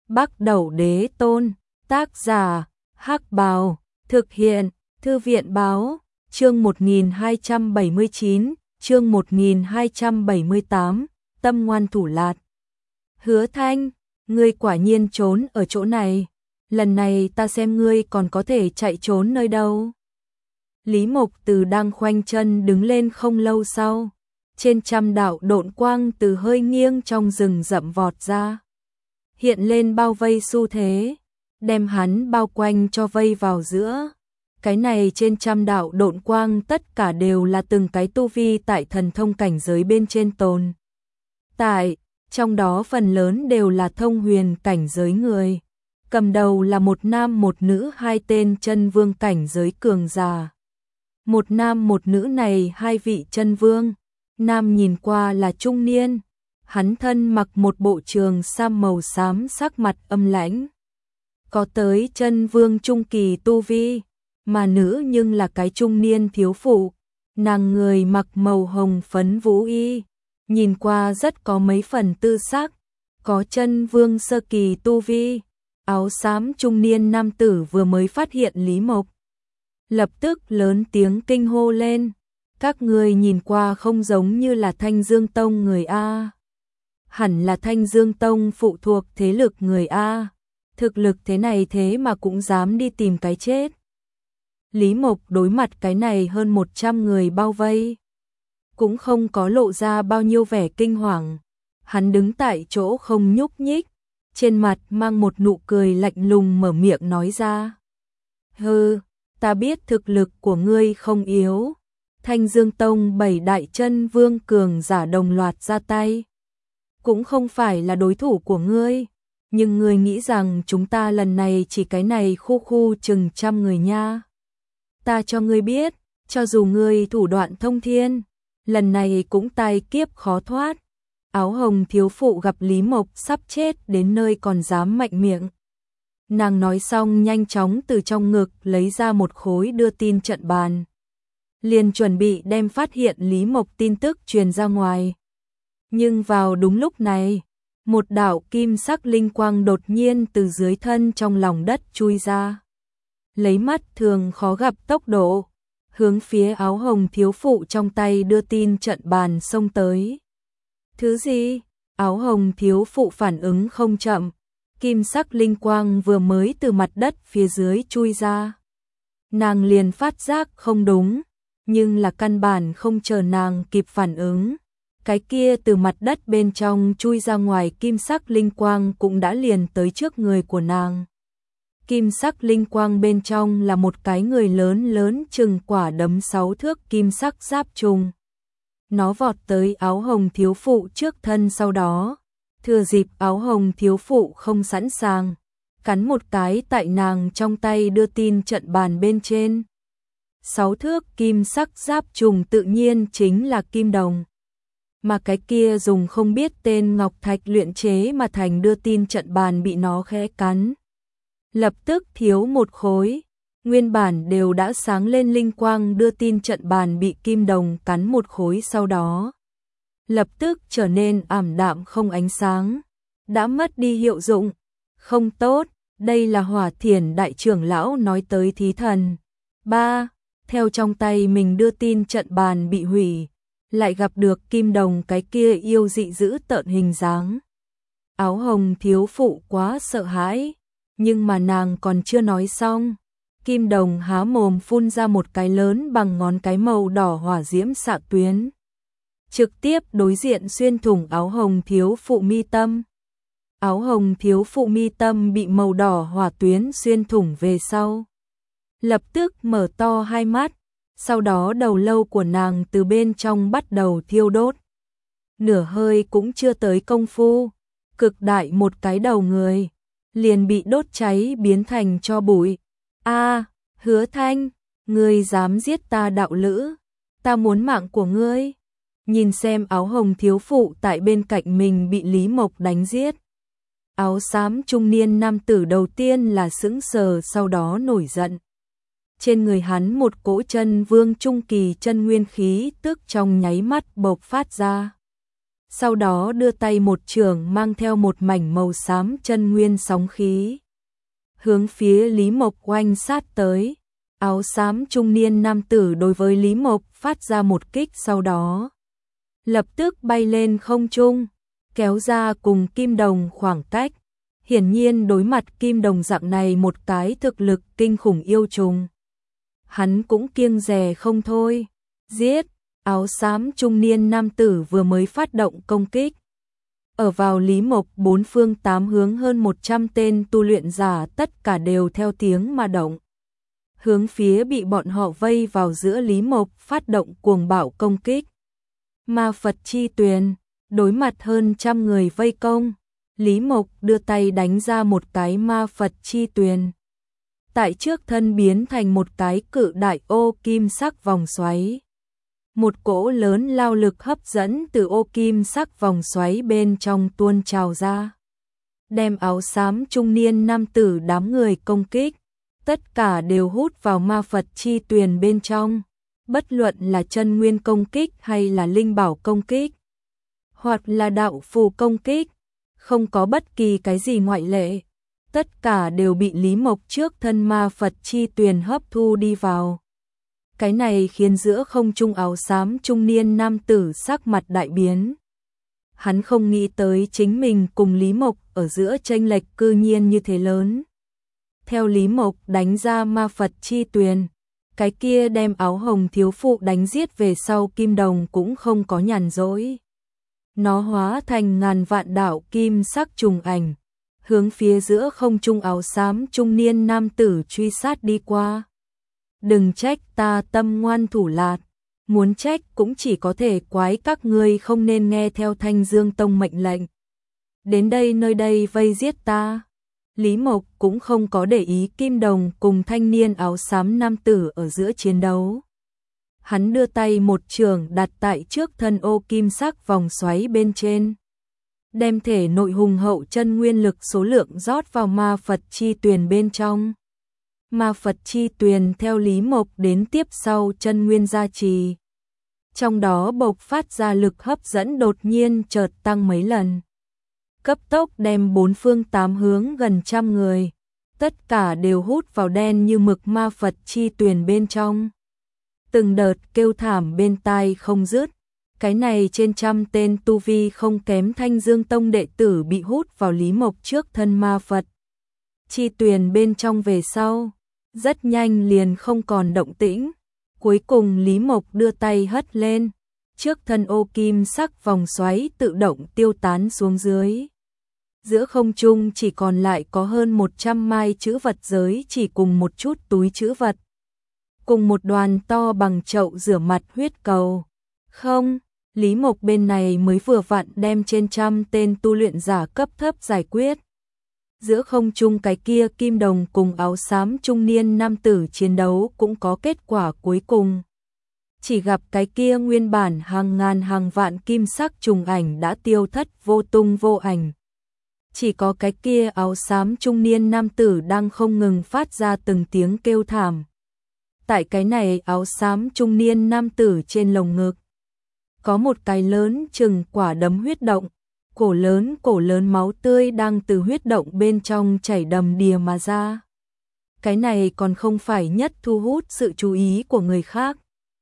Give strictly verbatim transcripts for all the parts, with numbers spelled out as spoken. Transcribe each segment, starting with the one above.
Bắc Đẩu Đế Tôn, tác giả, Hắc Bào, thực hiện, Thư viện Báo, chương một nghìn hai trăm bảy mươi chín, chương một nghìn hai trăm bảy mươi tám, tâm ngoan thủ lạt. Hứa Thanh, ngươi quả nhiên trốn ở chỗ này, lần này ta xem ngươi còn có thể chạy trốn nơi đâu. Lý Mộc Từ đang khoanh chân đứng lên không lâu sau, trên trăm đạo độn quang từ hơi nghiêng trong rừng rậm vọt ra, hiện lên bao vây xu thế, đem hắn bao quanh cho vây vào giữa. Cái này trên trăm đạo độn quang tất cả đều là từng cái tu vi tại thần thông cảnh giới bên trên tồn tại, trong đó phần lớn đều là thông huyền cảnh giới người. Cầm đầu là một nam một nữ hai tên chân vương cảnh giới cường giả. Một nam một nữ này hai vị chân vương, nam nhìn qua là trung niên, hắn thân mặc một bộ trường sam màu xám, sắc mặt âm lãnh, có tới chân vương trung kỳ tu vi, mà nữ nhưng là cái trung niên thiếu phụ, nàng người mặc màu hồng phấn vũ y, nhìn qua rất có mấy phần tư sắc, có chân vương sơ kỳ tu vi. Áo xám trung niên nam tử vừa mới phát hiện Lý Mộc, lập tức lớn tiếng kinh hô lên, các ngươi nhìn qua không giống như là Thanh Dương Tông người A. Hẳn là Thanh Dương Tông phụ thuộc thế lực người A, thực lực thế này thế mà cũng dám đi tìm cái chết. Lý Mộc đối mặt cái này hơn một trăm người bao vây, cũng không có lộ ra bao nhiêu vẻ kinh hoàng, hắn đứng tại chỗ không nhúc nhích, trên mặt mang một nụ cười lạnh lùng mở miệng nói ra. Hừ, ta biết thực lực của ngươi không yếu. Thanh Dương Tông bảy đại chân vương cường giả đồng loạt ra tay, cũng không phải là đối thủ của ngươi. Nhưng ngươi nghĩ rằng chúng ta lần này chỉ cái này khu khu chừng trăm người nha. Ta cho ngươi biết, cho dù ngươi thủ đoạn thông thiên, lần này cũng tai kiếp khó thoát. Áo hồng thiếu phụ gặp Lý Mộc sắp chết đến nơi còn dám mạnh miệng. Nàng nói xong nhanh chóng từ trong ngực lấy ra một khối đưa tin trận bàn, liền chuẩn bị đem phát hiện Lý Mộc tin tức truyền ra ngoài. Nhưng vào đúng lúc này, một đạo kim sắc linh quang đột nhiên từ dưới thân trong lòng đất chui ra, lấy mắt thường khó gặp tốc độ, hướng phía áo hồng thiếu phụ trong tay đưa tin trận bàn xông tới. Thứ gì? Áo hồng thiếu phụ phản ứng không chậm, kim sắc linh quang vừa mới từ mặt đất phía dưới chui ra. Nàng liền phát giác không đúng, nhưng là căn bản không chờ nàng kịp phản ứng. Cái kia từ mặt đất bên trong chui ra ngoài kim sắc linh quang cũng đã liền tới trước người của nàng. Kim sắc linh quang bên trong là một cái người lớn lớn chừng quả đấm sáu thước kim sắc giáp trùng. Nó vọt tới áo hồng thiếu phụ trước thân, sau đó thừa dịp áo hồng thiếu phụ không sẵn sàng, cắn một cái tại nàng trong tay đưa tin trận bàn bên trên. Sáu thước kim sắc giáp trùng tự nhiên chính là kim đồng, mà cái kia dùng không biết tên ngọc thạch luyện chế mà thành đưa tin trận bàn bị nó khẽ cắn, lập tức thiếu một khối. Nguyên bản đều đã sáng lên linh quang đưa tin trận bàn bị kim đồng cắn một khối, sau đó lập tức trở nên ảm đạm không ánh sáng, đã mất đi hiệu dụng. Không tốt, đây là Hỏa Thiển đại trưởng lão nói tới thí thần. Ba, theo trong tay mình đưa tin trận bàn bị hủy, lại gặp được kim đồng cái kia yêu dị dữ tợn hình dáng. Áo hồng thiếu phụ quá sợ hãi, nhưng mà nàng còn chưa nói xong, kim đồng há mồm phun ra một cái lớn bằng ngón cái màu đỏ hỏa diễm xạ tuyến, trực tiếp đối diện xuyên thủng áo hồng thiếu phụ mi tâm. Áo hồng thiếu phụ mi tâm bị màu đỏ hỏa tuyến xuyên thủng về sau, lập tức mở to hai mắt, sau đó đầu lâu của nàng từ bên trong bắt đầu thiêu đốt. Nửa hơi cũng chưa tới công phu, cực đại một cái đầu người liền bị đốt cháy biến thành tro bụi. A, Hứa Thanh, ngươi dám giết ta đạo lữ, ta muốn mạng của ngươi. Nhìn xem áo hồng thiếu phụ tại bên cạnh mình bị Lý Mộc đánh giết, áo xám trung niên nam tử đầu tiên là sững sờ, sau đó nổi giận. Trên người hắn một cỗ chân vương trung kỳ chân nguyên khí tức trong nháy mắt bộc phát ra. sau đó đưa tay một chưởng mang theo một mảnh màu xám chân nguyên sóng khí, hướng phía Lý Mộc oanh sát tới. Áo xám trung niên nam tử đối với Lý Mộc phát ra một kích, sau đó lập tức bay lên không trung, kéo ra cùng Kim Đồng khoảng cách. Hiển nhiên đối mặt Kim Đồng dạng này một cái thực lực kinh khủng yêu trùng, hắn cũng kiêng dè không thôi. Giết! Áo xám trung niên nam tử vừa mới phát động công kích, ở vào Lý Mộc bốn phương tám hướng hơn một trăm tên tu luyện giả tất cả đều theo tiếng mà động, hướng phía bị bọn họ vây vào giữa Lý Mộc phát động cuồng bạo công kích. Ma Phật chi tuyền, đối mặt hơn trăm người vây công, Lý Mộc đưa tay đánh ra một cái Ma Phật chi tuyền, tại trước thân biến thành một cái cự đại ô kim sắc vòng xoáy. Một cỗ lớn lao lực hấp dẫn từ ô kim sắc vòng xoáy bên trong tuôn trào ra, đem áo xám trung niên nam tử đám người công kích, tất cả đều hút vào Ma Phật chi tuyền bên trong, bất luận là chân nguyên công kích hay là linh bảo công kích, hoặc là đạo phù công kích, không có bất kỳ cái gì ngoại lệ, tất cả đều bị Lý Mộc trước thân Ma Phật chi tuyền hấp thu đi vào. Cái này khiến giữa không trung áo xám trung niên nam tử sắc mặt đại biến. Hắn không nghĩ tới chính mình cùng Lý Mộc ở giữa chênh lệch cư nhiên như thế lớn. Theo Lý Mộc đánh ra Ma Phật chi tuyền, cái kia đem áo hồng thiếu phụ đánh giết về sau Kim Đồng cũng không có nhàn rỗi. Nó hóa thành ngàn vạn đạo kim sắc trùng ảnh, hướng phía giữa không trung áo xám trung niên nam tử truy sát đi qua. Đừng trách ta tâm ngoan thủ lạt, muốn trách cũng chỉ có thể quái các ngươi không nên nghe theo Thanh Dương Tông mệnh lệnh. Đến đây nơi đây vây giết ta. Lý Mộc cũng không có để ý Kim Đồng cùng thanh niên áo xám nam tử ở giữa chiến đấu. Hắn đưa tay một chưởng đặt tại trước thân ô kim sắc vòng xoáy bên trên, đem thể nội hùng hậu chân nguyên lực số lượng rót vào Ma Phật chi tuyền bên trong. Ma Phật chi tuyền theo Lý Mộc đến tiếp sau chân nguyên gia trì, trong đó bộc phát ra lực hấp dẫn đột nhiên chợt tăng mấy lần, cấp tốc đem bốn phương tám hướng gần trăm người, tất cả đều hút vào đen như mực Ma Phật chi tuyền bên trong. Từng đợt kêu thảm bên tai không dứt, cái này trên trăm tên tu vi không kém Thanh Dương Tông đệ tử bị hút vào Lý Mộc trước thân Ma Phật chi tuyền bên trong về sau, rất nhanh liền không còn động tĩnh. Cuối cùng Lý Mộc đưa tay hất lên, trước thân ô kim sắc vòng xoáy tự động tiêu tán xuống dưới. Giữa không trung chỉ còn lại có hơn một trăm mai chữ vật giới chỉ cùng một chút túi chữ vật, cùng một đoàn to bằng chậu rửa mặt huyết cầu. Không, Lý Mộc bên này mới vừa vặn đem trên trăm tên tu luyện giả cấp thấp giải quyết. Giữa không trung cái kia Kim Đồng cùng áo xám trung niên nam tử chiến đấu cũng có kết quả cuối cùng. Chỉ gặp cái kia nguyên bản hàng ngàn hàng vạn kim sắc trùng ảnh đã tiêu thất vô tung vô ảnh. Chỉ có cái kia áo xám trung niên nam tử đang không ngừng phát ra từng tiếng kêu thảm. Tại cái này áo xám trung niên nam tử trên lồng ngực, có một cái lớn chừng quả đấm huyết động. Cổ lớn cổ lớn máu tươi đang từ huyết động bên trong chảy đầm đìa mà ra. Cái này còn không phải nhất thu hút sự chú ý của người khác.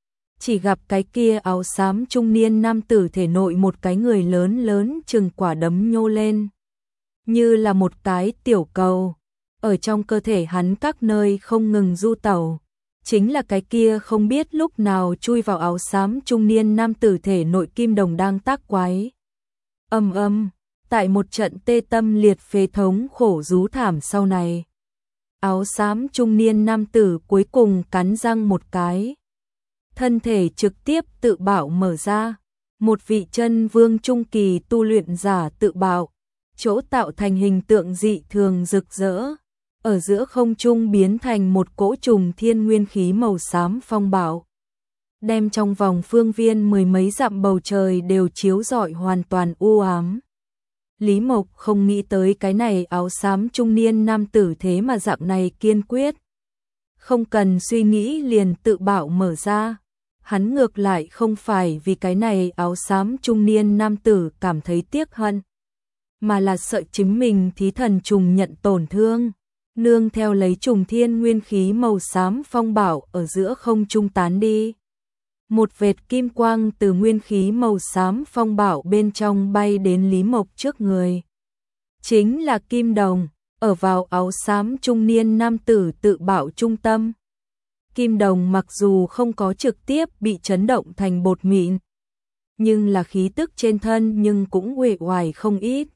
Chỉ gặp cái kia áo xám trung niên nam tử thể nội một cái người lớn lớn chừng quả đấm nhô lên, như là một cái tiểu cầu. Ở trong cơ thể hắn các nơi không ngừng du tẩu, chính là cái kia không biết lúc nào chui vào áo xám trung niên nam tử thể nội Kim Đồng đang tác quái. Âm âm, tại một trận tê tâm liệt phế thống khổ rú thảm sau này, áo xám trung niên nam tử cuối cùng cắn răng một cái, thân thể trực tiếp tự bạo mở ra, một vị chân vương trung kỳ tu luyện giả tự bạo, chỗ tạo thành hình tượng dị thường rực rỡ, ở giữa không trung biến thành một cỗ trùng thiên nguyên khí màu xám phong bạo, đem trong vòng phương viên mười mấy dặm bầu trời đều chiếu rọi hoàn toàn u ám. Lý Mộc không nghĩ tới cái này áo xám trung niên nam tử thế mà dạng này kiên quyết, không cần suy nghĩ liền tự bạo mở ra. Hắn ngược lại không phải vì cái này áo xám trung niên nam tử cảm thấy tiếc hận, mà là sợ chính mình thí thần trùng nhận tổn thương, nương theo lấy trùng thiên nguyên khí màu xám phong bảo ở giữa không trung tán đi. Một vệt kim quang từ nguyên khí màu xám phong bảo bên trong bay đến Lý Mộc trước người. Chính là kim đồng, ở vào áo xám trung niên nam tử tự bảo trung tâm. Kim đồng mặc dù không có trực tiếp bị chấn động thành bột mịn, nhưng là khí tức trên thân nhưng cũng uể oải không ít.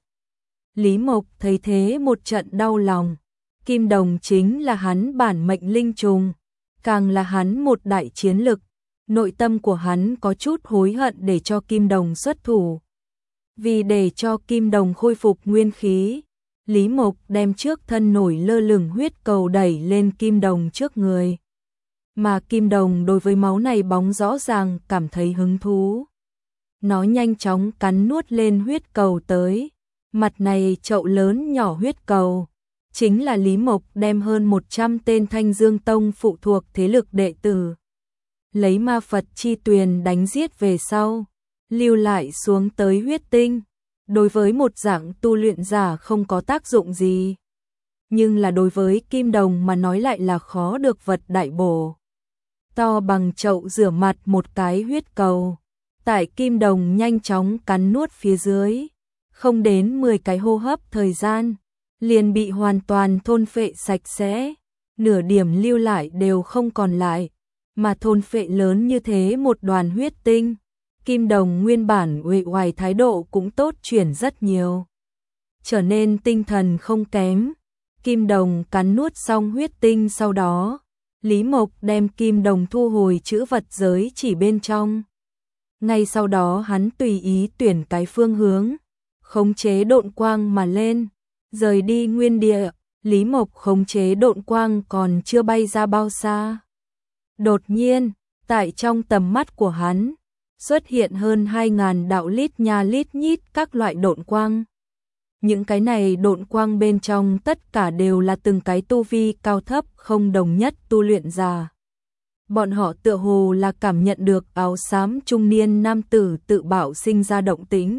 Lý Mộc thấy thế một trận đau lòng, kim đồng chính là hắn bản mệnh linh trùng, càng là hắn một đại chiến lực, nội tâm của hắn có chút hối hận để cho kim đồng xuất thủ. Vì để cho kim đồng khôi phục nguyên khí, Lý Mộc đem trước thân nổi lơ lửng huyết cầu đẩy lên kim đồng trước người. Mà kim đồng đối với máu này bóng rõ ràng cảm thấy hứng thú. Nó nhanh chóng cắn nuốt lên huyết cầu tới. Mặt này chậu lớn nhỏ huyết cầu, chính là Lý Mộc đem hơn một trăm tên Thanh Dương Tông phụ thuộc thế lực đệ tử lấy ma Phật chi tuyền đánh giết về sau, lưu lại xuống tới huyết tinh. Đối với một dạng tu luyện giả không có tác dụng gì, nhưng là đối với kim đồng mà nói lại là khó được vật đại bổ. To bằng chậu rửa mặt một cái huyết cầu, tại kim đồng nhanh chóng cắn nuốt phía dưới, không đến mười cái hô hấp thời gian, liền bị hoàn toàn thôn phệ sạch sẽ, nửa điểm lưu lại đều không còn lại, mà thôn phệ lớn như thế một đoàn huyết tinh. Kim đồng nguyên bản uể oải thái độ cũng tốt chuyển rất nhiều, trở nên tinh thần không kém. Kim đồng cắn nuốt xong huyết tinh sau đó, Lý Mộc đem kim đồng thu hồi chữ vật giới chỉ bên trong. Ngay sau đó hắn tùy ý tuyển cái phương hướng, khống chế độn quang mà lên, rời đi nguyên địa. Lý Mộc khống chế độn quang còn chưa bay ra bao xa, đột nhiên, tại trong tầm mắt của hắn, xuất hiện hơn hai ngàn đạo lít nha lít nhít các loại độn quang. Những cái này độn quang bên trong tất cả đều là từng cái tu vi cao thấp không đồng nhất tu luyện giả. Bọn họ tựa hồ là cảm nhận được áo xám trung niên nam tử tự bảo sinh ra động tĩnh.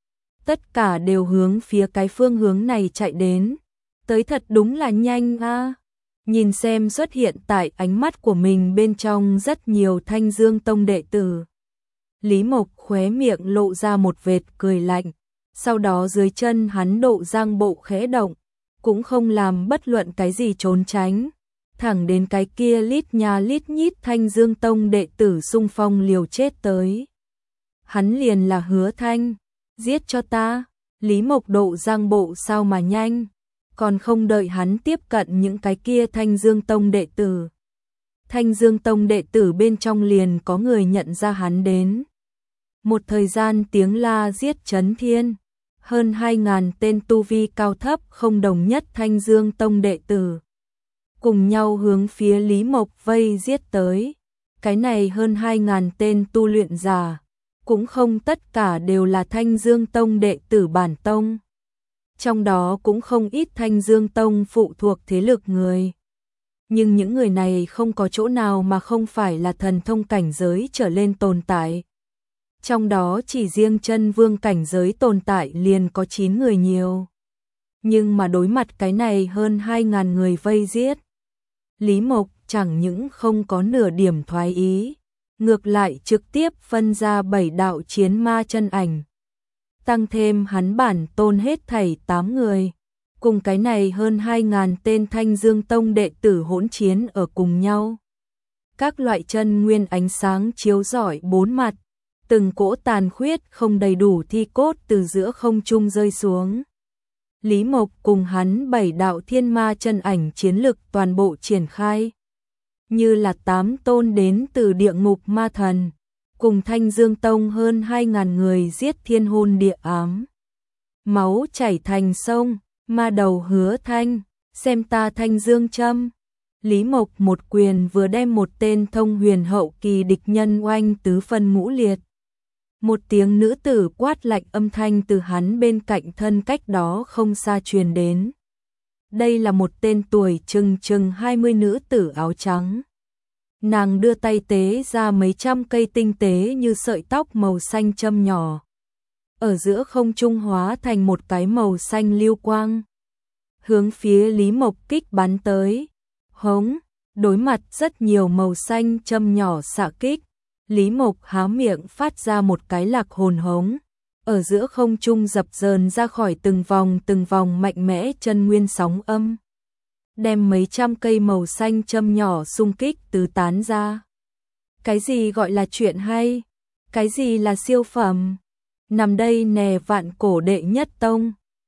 Tất cả đều hướng phía cái phương hướng này chạy đến. Tới thật đúng là nhanh a. Nhìn xem xuất hiện tại ánh mắt của mình bên trong rất nhiều Thanh Dương Tông đệ tử. Lý Mộc khóe miệng lộ ra một vệt cười lạnh, sau đó dưới chân hắn độ giang bộ khẽ động, cũng không làm bất luận cái gì trốn tránh, thẳng đến cái kia lít nha lít nhít Thanh Dương Tông đệ tử xung phong liều chết tới. Hắn liền là Hứa Thanh, giết cho ta. Lý Mộc độ giang bộ sao mà nhanh, còn không đợi hắn tiếp cận những cái kia Thanh Dương Tông đệ tử. Thanh Dương Tông đệ tử bên trong liền có người nhận ra hắn đến. Một thời gian tiếng la giết chấn thiên, hơn hai ngàn tên tu vi cao thấp không đồng nhất Thanh Dương Tông đệ tử cùng nhau hướng phía Lý Mộc vây giết tới. Cái này hơn hai ngàn tên tu luyện giả, cũng không tất cả đều là Thanh Dương Tông đệ tử bản tông. Trong đó cũng không ít Thanh Dương Tông phụ thuộc thế lực người. Nhưng những người này không có chỗ nào mà không phải là thần thông cảnh giới trở lên tồn tại. Trong đó chỉ riêng chân vương cảnh giới tồn tại liền có chín người nhiều. Nhưng mà đối mặt cái này hơn hai ngàn người vây giết, Lý Mộc chẳng những không có nửa điểm thoái ý, ngược lại trực tiếp phân ra bảy đạo chiến ma chân ảnh. Tăng thêm hắn bản tôn hết thảy tám người, cùng cái này hơn hai ngàn tên Thanh Dương Tông đệ tử hỗn chiến ở cùng nhau. Các loại chân nguyên ánh sáng chiếu rọi bốn mặt, từng cỗ tàn khuyết không đầy đủ thi cốt từ giữa không trung rơi xuống. Lý Mộc cùng hắn bảy đạo thiên ma chân ảnh chiến lực toàn bộ triển khai, như là tám tôn đến từ địa ngục ma thần, cùng Thanh Dương Tông hơn hai ngàn người giết thiên hôn địa ám. Máu chảy thành sông, ma đầu Hứa Thanh, xem ta Thanh Dương châm. Lý Mộc một quyền vừa đem một tên thông huyền hậu kỳ địch nhân oanh tứ phân ngũ liệt. Một tiếng nữ tử quát lạnh âm thanh từ hắn bên cạnh thân cách đó không xa truyền đến. Đây là một tên tuổi chừng chừng hai mươi nữ tử áo trắng. Nàng đưa tay tế ra mấy trăm cây tinh tế như sợi tóc màu xanh châm nhỏ. Ở giữa không trung hóa thành một cái màu xanh lưu quang. Hướng phía Lý Mộc kích bắn tới. Hống, đối mặt rất nhiều màu xanh châm nhỏ xạ kích. Lý Mộc há miệng phát ra một cái lạc hồn hống. Ở giữa không trung dập dờn ra khỏi từng vòng từng vòng mạnh mẽ chân nguyên sóng âm. Đem mấy trăm cây màu xanh châm nhỏ xung kích tứ tán ra. Cái gì gọi là chuyện hay? Cái gì là siêu phẩm? Nằm đây nè vạn cổ đệ nhất tông.